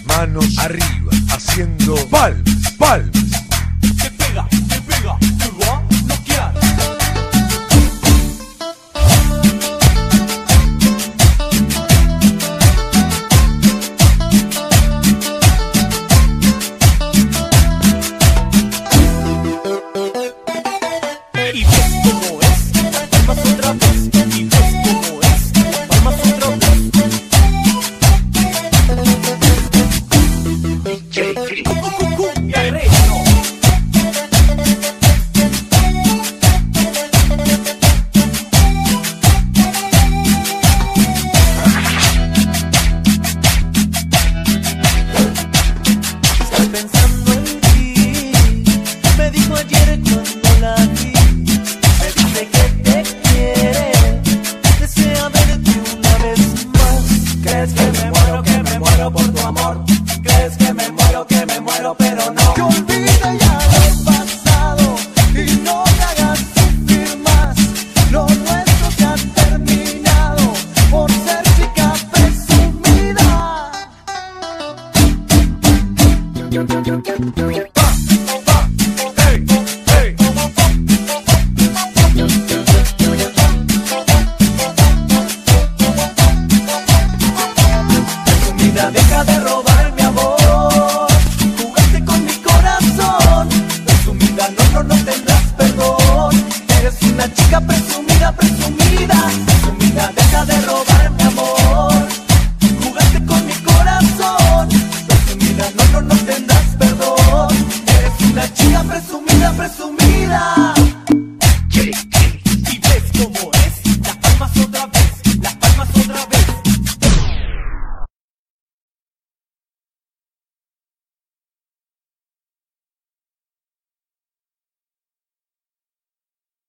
manos arriba, haciendo palmas, palmas. Que pega, te va a noquear. Y ves cómo es, palmas otra vez. Y ves cómo es, palmas otra vez. Guerrero. Estoy pensando en ti, me dijo ayer cuando la vi. Me dice que te quiere, desea verte una vez más. ¿Crees que me muero por tu amor? ¿Crees que me muero, pero no? Que olvide ya lo pasado y no me hagas sufrir más. Lo nuestro se ha terminado por ser chica presumida.